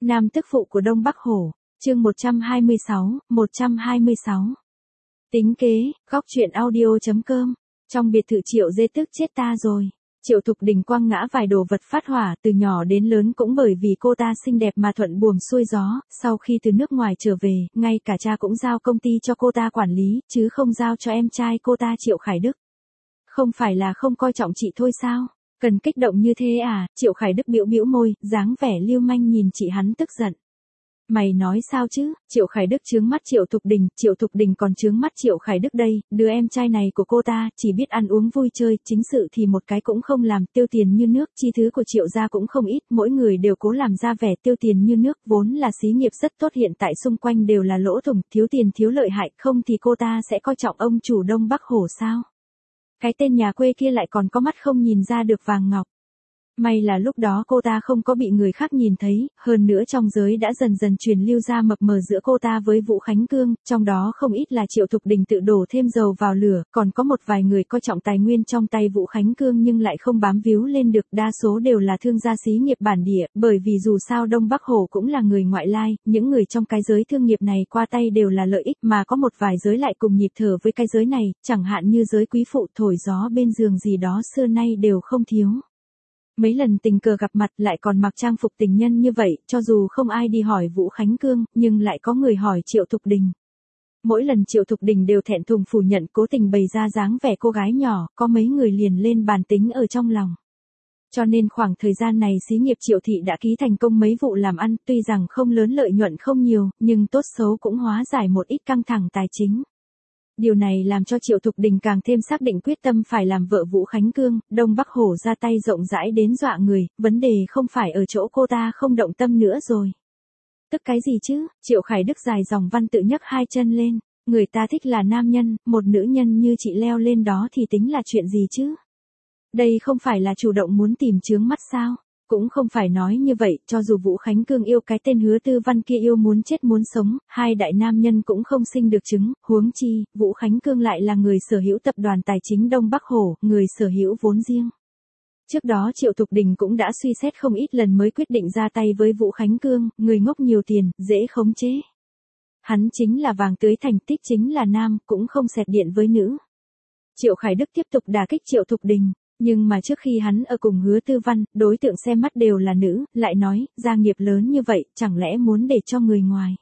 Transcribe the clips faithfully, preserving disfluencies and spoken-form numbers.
Nam tức phụ của Đông Bắc Hổ, chương một trăm hai mươi sáu, một trăm hai mươi sáu. Tính kế, góc truyện audio.com. Trong biệt thự Triệu Dê tức chết ta rồi. Triệu Thục Đình quăng ngã vài đồ vật phát hỏa, từ nhỏ đến lớn cũng bởi vì cô ta xinh đẹp mà thuận buồm xuôi gió, sau khi từ nước ngoài trở về, ngay cả cha cũng giao công ty cho cô ta quản lý, chứ không giao cho em trai cô ta Triệu Khải Đức. Không phải là không coi trọng chị thôi sao? Cần kích động như thế à? Triệu Khải Đức bĩu bĩu môi, dáng vẻ lưu manh nhìn chị hắn tức giận. Mày nói sao chứ? Triệu Khải Đức trướng mắt Triệu Thục Đình, Triệu Thục Đình còn trướng mắt Triệu Khải Đức đây, đứa em trai này của cô ta, chỉ biết ăn uống vui chơi, chính sự thì một cái cũng không làm, tiêu tiền như nước, chi thứ của Triệu gia cũng không ít, mỗi người đều cố làm ra vẻ tiêu tiền như nước, vốn là xí nghiệp rất tốt, hiện tại xung quanh đều là lỗ thủng, thiếu tiền thiếu lợi hại, không thì cô ta sẽ coi trọng ông chủ Đông Bắc Hổ sao? Cái tên nhà quê kia lại còn có mắt không nhìn ra được vàng ngọc. May là lúc đó cô ta không có bị người khác nhìn thấy, hơn nữa trong giới đã dần dần truyền lưu ra mập mờ giữa cô ta với Vũ Khánh Cương, trong đó không ít là Triệu Thục Đình tự đổ thêm dầu vào lửa, còn có một vài người coi trọng tài nguyên trong tay Vũ Khánh Cương nhưng lại không bám víu lên được, đa số đều là thương gia xí nghiệp bản địa, bởi vì dù sao Đông Bắc Hổ cũng là người ngoại lai, những người trong cái giới thương nghiệp này qua tay đều là lợi ích, mà có một vài giới lại cùng nhịp thở với cái giới này, chẳng hạn như giới quý phụ thổi gió bên giường gì đó xưa nay đều không thiếu. Mấy lần tình cờ gặp mặt lại còn mặc trang phục tình nhân như vậy, cho dù không ai đi hỏi Vũ Khánh Cương, nhưng lại có người hỏi Triệu Thục Đình. Mỗi lần Triệu Thục Đình đều thẹn thùng phủ nhận, cố tình bày ra dáng vẻ cô gái nhỏ, có mấy người liền lên bàn tính ở trong lòng. Cho nên khoảng thời gian này xí nghiệp Triệu thị đã ký thành công mấy vụ làm ăn, tuy rằng không lớn lợi nhuận không nhiều, nhưng tốt xấu cũng hóa giải một ít căng thẳng tài chính. Điều này làm cho Triệu Thục Đình càng thêm xác định quyết tâm phải làm vợ Vũ Khánh Cương, Đông Bắc Hổ ra tay rộng rãi đến dọa người, vấn đề không phải ở chỗ cô ta không động tâm nữa rồi. Tức cái gì chứ? Triệu Khải Đức dài dòng văn tự nhấc hai chân lên, người ta thích là nam nhân, một nữ nhân như chị leo lên đó thì tính là chuyện gì chứ? Đây không phải là chủ động muốn tìm chướng mắt sao? Cũng không phải nói như vậy, cho dù Vũ Khánh Cương yêu cái tên Hứa Tư Văn kia yêu muốn chết muốn sống, hai đại nam nhân cũng không sinh được trứng, huống chi, Vũ Khánh Cương lại là người sở hữu tập đoàn tài chính Đông Bắc Hổ, người sở hữu vốn riêng. Trước đó Triệu Thục Đình cũng đã suy xét không ít lần mới quyết định ra tay với Vũ Khánh Cương, người ngốc nhiều tiền, dễ khống chế. Hắn chính là vàng tưới thành tích, chính là nam, cũng không xẹt điện với nữ. Triệu Khải Đức tiếp tục đả kích Triệu Thục Đình. Nhưng mà trước khi hắn ở cùng Hứa Tư Văn, đối tượng xem mắt đều là nữ, lại nói, gia nghiệp lớn như vậy, chẳng lẽ muốn để cho người ngoài.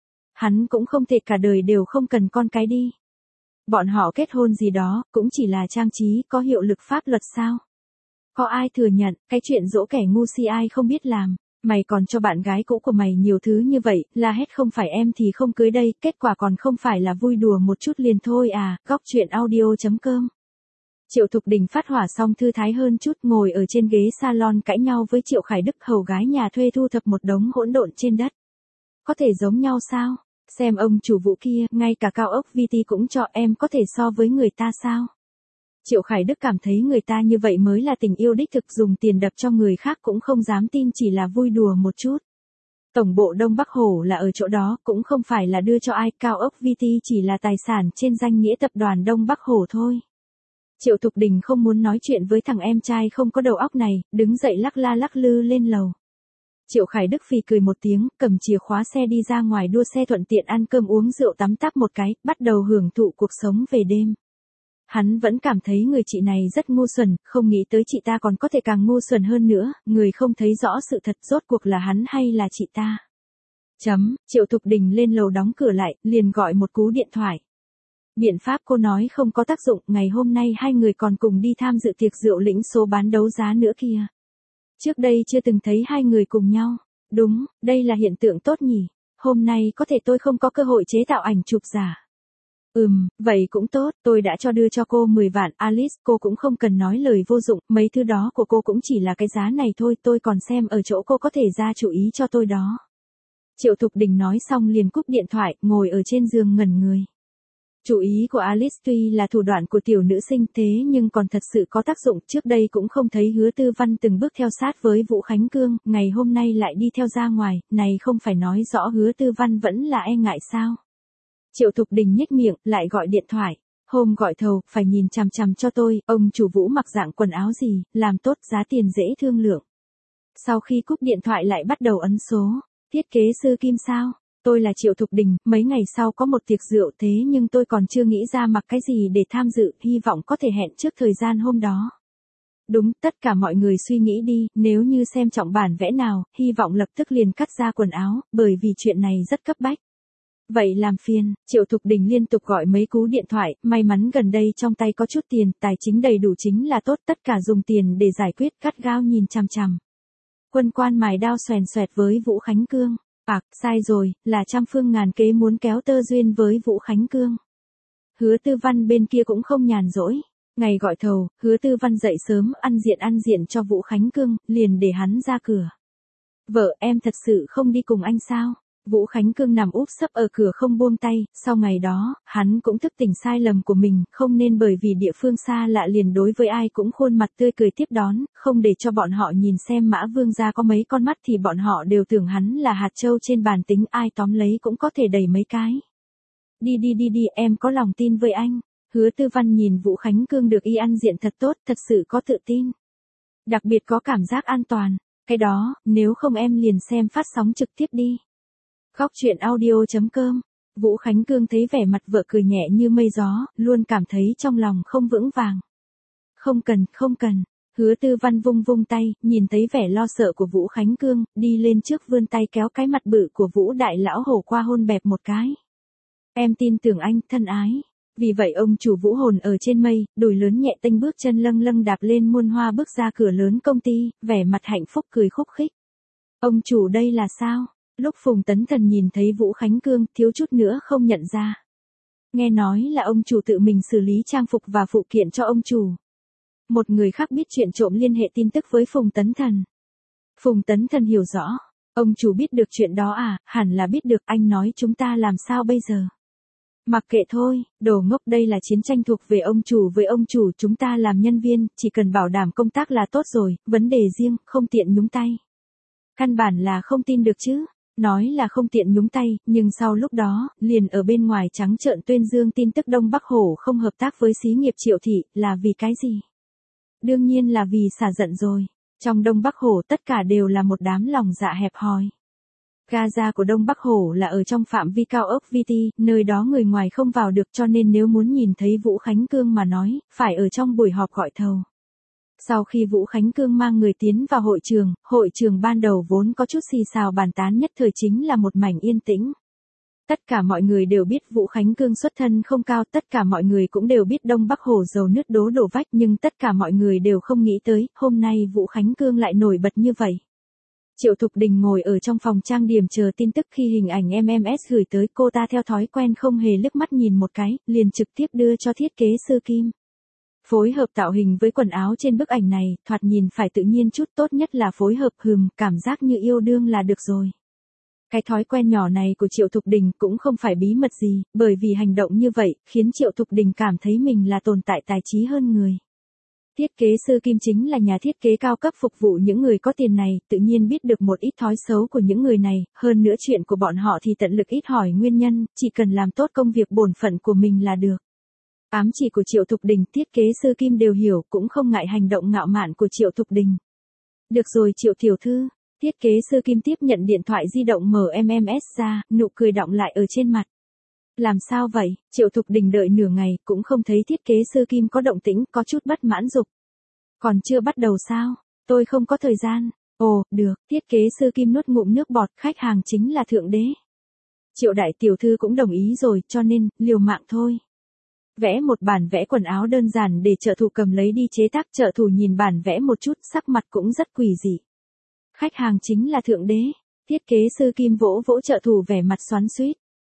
Hắn cũng không thể cả đời đều không cần con cái đi. Bọn họ kết hôn gì đó, cũng chỉ là trang trí, có hiệu lực pháp luật sao? Có ai thừa nhận, cái chuyện dỗ kẻ ngu si ai không biết làm, mày còn cho bạn gái cũ của mày nhiều thứ như vậy, la hét không phải em thì không cưới đây, kết quả còn không phải là vui đùa một chút liền thôi à, góc truyện audio.com. Triệu Thục Đình phát hỏa xong thư thái hơn chút, ngồi ở trên ghế salon cãi nhau với Triệu Khải Đức, hầu gái nhà thuê thu thập một đống hỗn độn trên đất. Có thể giống nhau sao? Xem ông chủ Vũ kia, ngay cả cao ốc vê tê cũng cho, em có thể so với người ta sao? Triệu Khải Đức cảm thấy người ta như vậy mới là tình yêu đích thực, dùng tiền đập cho người khác cũng không dám tin chỉ là vui đùa một chút. Tổng bộ Đông Bắc Hổ là ở chỗ đó, cũng không phải là đưa cho ai, cao ốc vê tê chỉ là tài sản trên danh nghĩa tập đoàn Đông Bắc Hổ thôi. Triệu Thục Đình không muốn nói chuyện với thằng em trai không có đầu óc này, đứng dậy lắc la lắc lư lên lầu. Triệu Khải Đức phì cười một tiếng, cầm chìa khóa xe đi ra ngoài đua xe, thuận tiện ăn cơm uống rượu tắm táp một cái, bắt đầu hưởng thụ cuộc sống về đêm. Hắn vẫn cảm thấy người chị này rất ngu xuẩn, không nghĩ tới chị ta còn có thể càng ngu xuẩn hơn nữa, người không thấy rõ sự thật rốt cuộc là hắn hay là chị ta. Chấm, Triệu Thục Đình lên lầu đóng cửa lại, liền gọi một cú điện thoại. Biện pháp cô nói không có tác dụng, ngày hôm nay hai người còn cùng đi tham dự tiệc rượu lĩnh số bán đấu giá nữa kìa. Trước đây chưa từng thấy hai người cùng nhau. Đúng, đây là hiện tượng tốt nhỉ. Hôm nay có thể tôi không có cơ hội chế tạo ảnh chụp giả. Ừm, vậy cũng tốt, tôi đã cho đưa cho cô mười vạn, Alice, cô cũng không cần nói lời vô dụng, mấy thứ đó của cô cũng chỉ là cái giá này thôi, tôi còn xem ở chỗ cô có thể ra chủ ý cho tôi đó. Triệu Thục Đình nói xong liền cúp điện thoại, ngồi ở trên giường ngẩn người. Chủ ý của Alice tuy là thủ đoạn của tiểu nữ sinh thế nhưng còn thật sự có tác dụng, trước đây cũng không thấy Hứa Tư Văn từng bước theo sát với Vũ Khánh Cương, ngày hôm nay lại đi theo ra ngoài, này không phải nói rõ Hứa Tư Văn vẫn là e ngại sao. Triệu Thục Đình nhếch miệng, lại gọi điện thoại, hôm gọi thầu, phải nhìn chằm chằm cho tôi, ông chủ Vũ mặc dạng quần áo gì, làm tốt giá tiền dễ thương lượng. Sau khi cúp điện thoại lại bắt đầu ấn số, Thiết kế sư Kim sao? Tôi là Triệu Thục Đình, mấy ngày sau có một tiệc rượu thế nhưng tôi còn chưa nghĩ ra mặc cái gì để tham dự, hy vọng có thể hẹn trước thời gian hôm đó. Đúng, tất cả mọi người suy nghĩ đi, nếu như xem trọng bản vẽ nào, hy vọng lập tức liền cắt ra quần áo, bởi vì chuyện này rất cấp bách. Vậy làm phiền, Triệu Thục Đình liên tục gọi mấy cú điện thoại, may mắn gần đây trong tay có chút tiền, tài chính đầy đủ chính là tốt, tất cả dùng tiền để giải quyết, gắt gao nhìn chằm chằm. Quân quan mài đao xoèn xoẹt với Vũ Khánh Cương. À, sai rồi, là trăm phương ngàn kế muốn kéo tơ duyên với Vũ Khánh Cương. Hứa Tư Văn bên kia cũng không nhàn rỗi. Ngày gọi thầu, Hứa Tư Văn dậy sớm ăn diện ăn diện cho Vũ Khánh Cương, liền để hắn ra cửa. Vợ em thật sự không đi cùng anh sao? Vũ Khánh Cương nằm úp sấp ở cửa không buông tay, sau ngày đó, hắn cũng thức tỉnh sai lầm của mình, không nên bởi vì địa phương xa lạ liền đối với ai cũng khuôn mặt tươi cười tiếp đón, không để cho bọn họ nhìn xem Mã Vương gia có mấy con mắt thì bọn họ đều tưởng hắn là hạt châu trên bàn tính, ai tóm lấy cũng có thể đẩy mấy cái. Đi đi đi đi, em có lòng tin với anh. Hứa Tư Văn nhìn Vũ Khánh Cương được y ăn diện thật tốt, thật sự có tự tin. Đặc biệt có cảm giác an toàn. Cái đó, nếu không em liền xem phát sóng trực tiếp đi. Góc truyện audio chấm com. Vũ Khánh Cương thấy vẻ mặt vợ cười nhẹ như mây gió, luôn cảm thấy trong lòng không vững vàng. Không cần, không cần. Hứa Tư Văn vung vung tay, nhìn thấy vẻ lo sợ của Vũ Khánh Cương, đi lên trước vươn tay kéo cái mặt bự của Vũ Đại Lão hổ qua hôn bẹp một cái. Em tin tưởng anh, thân ái. Vì vậy ông chủ Vũ hồn ở trên mây, đùi lớn nhẹ tênh bước chân lâng lâng đạp lên muôn hoa bước ra cửa lớn công ty, vẻ mặt hạnh phúc cười khúc khích. Ông chủ đây là sao? Lúc Phùng Tấn Thần nhìn thấy Vũ Khánh Cương, thiếu chút nữa không nhận ra. Nghe nói là ông chủ tự mình xử lý trang phục và phụ kiện cho ông chủ. Một người khác biết chuyện trộm liên hệ tin tức với Phùng Tấn Thần. Phùng Tấn Thần hiểu rõ, ông chủ biết được chuyện đó à, hẳn là biết được, anh nói chúng ta làm sao bây giờ? Mặc kệ thôi, đồ ngốc, đây là chiến tranh thuộc về ông chủ với ông chủ, chúng ta làm nhân viên, chỉ cần bảo đảm công tác là tốt rồi, vấn đề riêng, không tiện nhúng tay. Căn bản là không tin được chứ. Nói là không tiện nhúng tay, nhưng sau lúc đó, liền ở bên ngoài trắng trợn tuyên dương tin tức Đông Bắc Hổ không hợp tác với xí nghiệp Triệu Thị, là vì cái gì? Đương nhiên là vì xả giận rồi. Trong Đông Bắc Hổ tất cả đều là một đám lòng dạ hẹp hòi. Gaza của Đông Bắc Hổ là ở trong phạm vi cao ốc vê tê, nơi đó người ngoài không vào được, cho nên nếu muốn nhìn thấy Vũ Khánh Cương mà nói, phải ở trong buổi họp gọi thầu. Sau khi Vũ Khánh Cương mang người tiến vào hội trường, hội trường ban đầu vốn có chút xì xào bàn tán, nhất thời chính là một mảnh yên tĩnh. Tất cả mọi người đều biết Vũ Khánh Cương xuất thân không cao, tất cả mọi người cũng đều biết Đông Bắc Hổ dầu nứt đố đổ vách, nhưng tất cả mọi người đều không nghĩ tới, hôm nay Vũ Khánh Cương lại nổi bật như vậy. Triệu Thục Đình ngồi ở trong phòng trang điểm chờ tin tức, khi hình ảnh em em ét gửi tới, cô ta theo thói quen không hề liếc mắt nhìn một cái, liền trực tiếp đưa cho thiết kế sư Kim. Phối hợp tạo hình với quần áo trên bức ảnh này, thoạt nhìn phải tự nhiên chút, tốt nhất là phối hợp hừm, cảm giác như yêu đương là được rồi. Cái thói quen nhỏ này của Triệu Thục Đình cũng không phải bí mật gì, bởi vì hành động như vậy, khiến Triệu Thục Đình cảm thấy mình là tồn tại tài trí hơn người. Thiết kế sư Kim chính là nhà thiết kế cao cấp phục vụ những người có tiền này, tự nhiên biết được một ít thói xấu của những người này, hơn nữa chuyện của bọn họ thì tận lực ít hỏi nguyên nhân, chỉ cần làm tốt công việc bổn phận của mình là được. Ám chỉ của Triệu Thục Đình, thiết kế sư Kim đều hiểu, cũng không ngại hành động ngạo mạn của Triệu Thục Đình. Được rồi Triệu tiểu thư, thiết kế sư Kim tiếp nhận điện thoại di động mở em em ét ra, nụ cười đọng lại ở trên mặt. Làm sao vậy? Triệu Thục Đình đợi nửa ngày, cũng không thấy thiết kế sư Kim có động tĩnh, có chút bất mãn dục. Còn chưa bắt đầu sao? Tôi không có thời gian. Ồ, được, thiết kế sư Kim nuốt ngụm nước bọt, khách hàng chính là thượng đế. Triệu đại tiểu thư cũng đồng ý rồi, cho nên, liều mạng thôi. Vẽ một bản vẽ quần áo đơn giản để trợ thủ cầm lấy đi chế tác, trợ thủ nhìn bản vẽ một chút, sắc mặt cũng rất quỷ dị. Khách hàng chính là thượng đế. Thiết kế sư Kim vỗ vỗ trợ thủ vẻ mặt xoắn xuýt.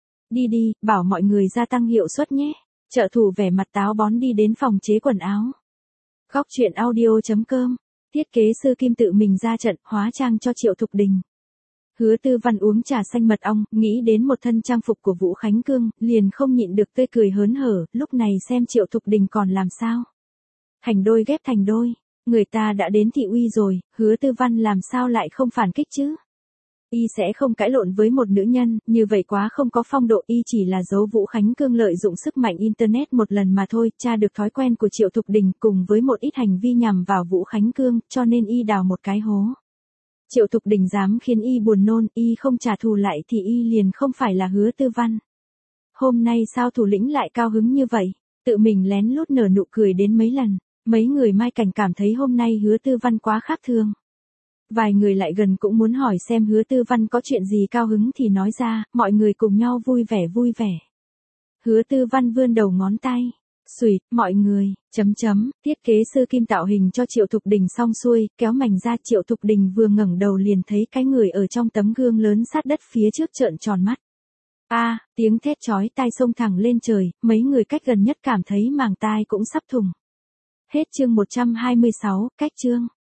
Đi đi, bảo mọi người gia tăng hiệu suất nhé. Trợ thủ vẻ mặt táo bón đi đến phòng chế quần áo. Góc truyện audio chấm com. Thiết kế sư Kim tự mình ra trận, hóa trang cho Triệu Thục Đình. Hứa Tư Văn uống trà xanh mật ong, nghĩ đến một thân trang phục của Vũ Khánh Cương, liền không nhịn được tươi cười hớn hở, lúc này xem Triệu Thục Đình còn làm sao. Thành đôi ghép thành đôi, người ta đã đến thị uy rồi, Hứa Tư Văn làm sao lại không phản kích chứ? Y sẽ không cãi lộn với một nữ nhân, như vậy quá không có phong độ, y chỉ là giấu Vũ Khánh Cương lợi dụng sức mạnh Internet một lần mà thôi, tra được thói quen của Triệu Thục Đình cùng với một ít hành vi nhằm vào Vũ Khánh Cương, cho nên y đào một cái hố. Triệu Thục Đình dám khiến y buồn nôn, y không trả thù lại thì y liền không phải là Hứa Tư Văn. Hôm nay sao thủ lĩnh lại cao hứng như vậy, tự mình lén lút nở nụ cười đến mấy lần, mấy người Mai Cảnh cảm thấy hôm nay Hứa Tư Văn quá khác thường. Vài người lại gần cũng muốn hỏi xem Hứa Tư Văn có chuyện gì cao hứng thì nói ra, mọi người cùng nhau vui vẻ vui vẻ. Hứa Tư Văn vươn đầu ngón tay. Xùi, mọi người, chấm chấm, thiết kế sư Kim tạo hình cho Triệu Thục Đình xong xuôi, kéo mảnh ra Triệu Thục Đình vừa ngẩng đầu liền thấy cái người ở trong tấm gương lớn sát đất phía trước trợn tròn mắt. A, à, tiếng thét chói tai xông thẳng lên trời, mấy người cách gần nhất cảm thấy màng tai cũng sắp thủng. Hết chương một trăm hai mươi sáu, cách chương.